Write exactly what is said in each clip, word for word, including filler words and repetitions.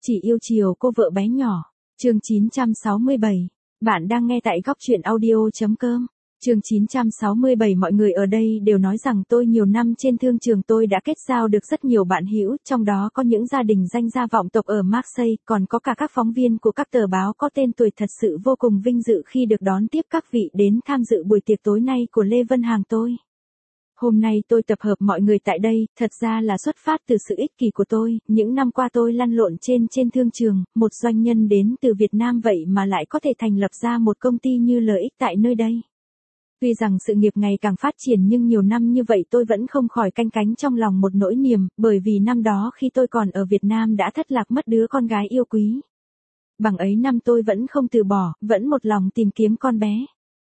Chỉ yêu chiều cô vợ bé nhỏ. Chương chín trăm sáu mươi bảy. Bạn đang nghe tại góc truyện audio.com. Chương chín trăm sáu mươi bảy. Mọi người ở đây đều nói rằng tôi nhiều năm trên thương trường tôi đã kết giao được rất nhiều bạn hữu, trong đó có những gia đình danh gia vọng tộc ở Marseille, còn có cả các phóng viên của các tờ báo có tên tuổi. Thật sự vô cùng vinh dự khi được đón tiếp các vị đến tham dự buổi tiệc tối nay của Lê Vân Hàng tôi. Hôm nay tôi tập hợp mọi người tại đây, thật ra là xuất phát từ sự ích kỷ của tôi. Những năm qua tôi lăn lộn trên trên thương trường, một doanh nhân đến từ Việt Nam vậy mà lại có thể thành lập ra một công ty như lợi ích tại nơi đây. Tuy rằng sự nghiệp ngày càng phát triển nhưng nhiều năm như vậy tôi vẫn không khỏi canh cánh trong lòng một nỗi niềm, bởi vì năm đó khi tôi còn ở Việt Nam đã thất lạc mất đứa con gái yêu quý. Bằng ấy năm tôi vẫn không từ bỏ, vẫn một lòng tìm kiếm con bé.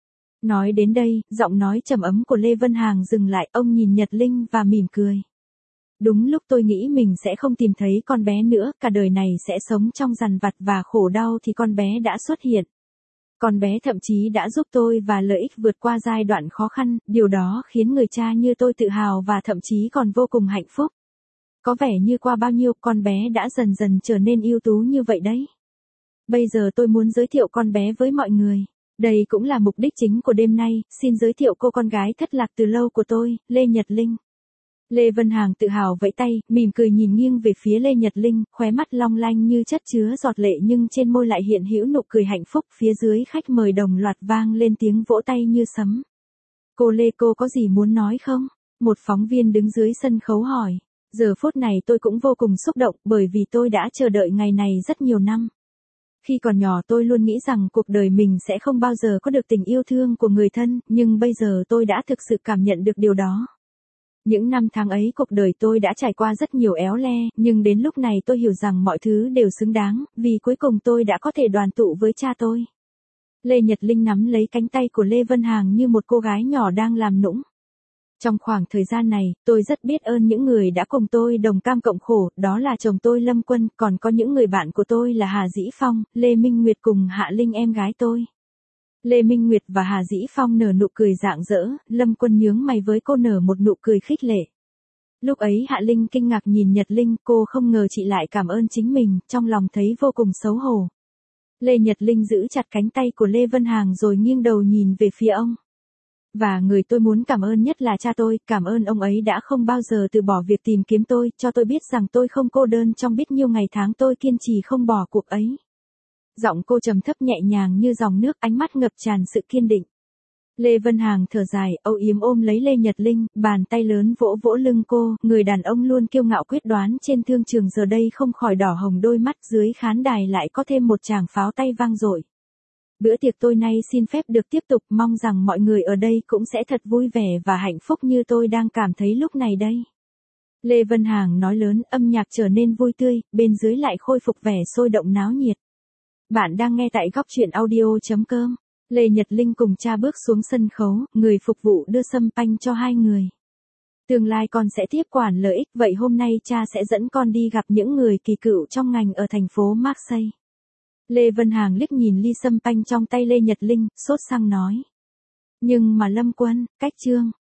Nói đến đây, giọng nói trầm ấm của Lê Vân Hàng dừng lại, ông nhìn Nhật Linh và mỉm cười. Đúng lúc tôi nghĩ mình sẽ không tìm thấy con bé nữa, cả đời này sẽ sống trong dằn vặt và khổ đau thì con bé đã xuất hiện. Con bé thậm chí đã giúp tôi và lợi ích vượt qua giai đoạn khó khăn, điều đó khiến người cha như tôi tự hào và thậm chí còn vô cùng hạnh phúc. Có vẻ như qua bao nhiêu con bé đã dần dần trở nên ưu tú như vậy đấy. Bây giờ tôi muốn giới thiệu con bé với mọi người. Đây cũng là mục đích chính của đêm nay, xin giới thiệu cô con gái thất lạc từ lâu của tôi, Lê Nhật Linh. Lê Vân Hàng tự hào vẫy tay, mỉm cười nhìn nghiêng về phía Lê Nhật Linh, khóe mắt long lanh như chất chứa giọt lệ nhưng trên môi lại hiện hữu nụ cười hạnh phúc. Phía dưới khách mời đồng loạt vang lên tiếng vỗ tay như sấm. Cô Lê, cô có gì muốn nói không? Một phóng viên đứng dưới sân khấu hỏi. Giờ phút này tôi cũng vô cùng xúc động bởi vì tôi đã chờ đợi ngày này rất nhiều năm. Khi còn nhỏ tôi luôn nghĩ rằng cuộc đời mình sẽ không bao giờ có được tình yêu thương của người thân, nhưng bây giờ tôi đã thực sự cảm nhận được điều đó. Những năm tháng ấy cuộc đời tôi đã trải qua rất nhiều éo le, nhưng đến lúc này tôi hiểu rằng mọi thứ đều xứng đáng, vì cuối cùng tôi đã có thể đoàn tụ với cha tôi. Lê Nhật Linh nắm lấy cánh tay của Lê Vân Hàng như một cô gái nhỏ đang làm nũng. Trong khoảng thời gian này, tôi rất biết ơn những người đã cùng tôi đồng cam cộng khổ, đó là chồng tôi Lâm Quân, còn có những người bạn của tôi là Hà Dĩ Phong, Lê Minh Nguyệt cùng Hạ Linh em gái tôi. Lê Minh Nguyệt và Hà Dĩ Phong nở nụ cười rạng rỡ, Lâm Quân nhướng mày với cô nở một nụ cười khích lệ. Lúc ấy Hạ Linh kinh ngạc nhìn Nhật Linh, cô không ngờ chị lại cảm ơn chính mình, trong lòng thấy vô cùng xấu hổ. Lê Nhật Linh giữ chặt cánh tay của Lê Vân Hàng rồi nghiêng đầu nhìn về phía ông. Và người tôi muốn cảm ơn nhất là cha tôi, cảm ơn ông ấy đã không bao giờ từ bỏ việc tìm kiếm tôi, cho tôi biết rằng tôi không cô đơn trong biết nhiêu ngày tháng tôi kiên trì không bỏ cuộc ấy. Giọng cô trầm thấp nhẹ nhàng như dòng nước, ánh mắt ngập tràn sự kiên định. Lê Vân Hàng thở dài, âu yếm ôm lấy Lê Nhật Linh, bàn tay lớn vỗ vỗ lưng cô, người đàn ông luôn kiêu ngạo quyết đoán trên thương trường giờ đây không khỏi đỏ hồng đôi mắt. Dưới khán đài lại có thêm một tràng pháo tay vang dội. Bữa tiệc tôi nay xin phép được tiếp tục, mong rằng mọi người ở đây cũng sẽ thật vui vẻ và hạnh phúc như tôi đang cảm thấy lúc này đây. Lê Vân Hàng nói lớn, âm nhạc trở nên vui tươi, bên dưới lại khôi phục vẻ sôi động náo nhiệt. Bạn đang nghe tại góc truyện audio.com. Lê Nhật Linh cùng cha bước xuống sân khấu, người phục vụ đưa sâm panh cho hai người. Tương lai con sẽ tiếp quản lợi ích, vậy hôm nay cha sẽ dẫn con đi gặp những người kỳ cựu trong ngành ở thành phố Marseille. Lê Vân Hàng liếc nhìn ly sâm panh trong tay Lê Nhật Linh, sốt sắng nói. Nhưng mà Lâm Quân, Cách Trương,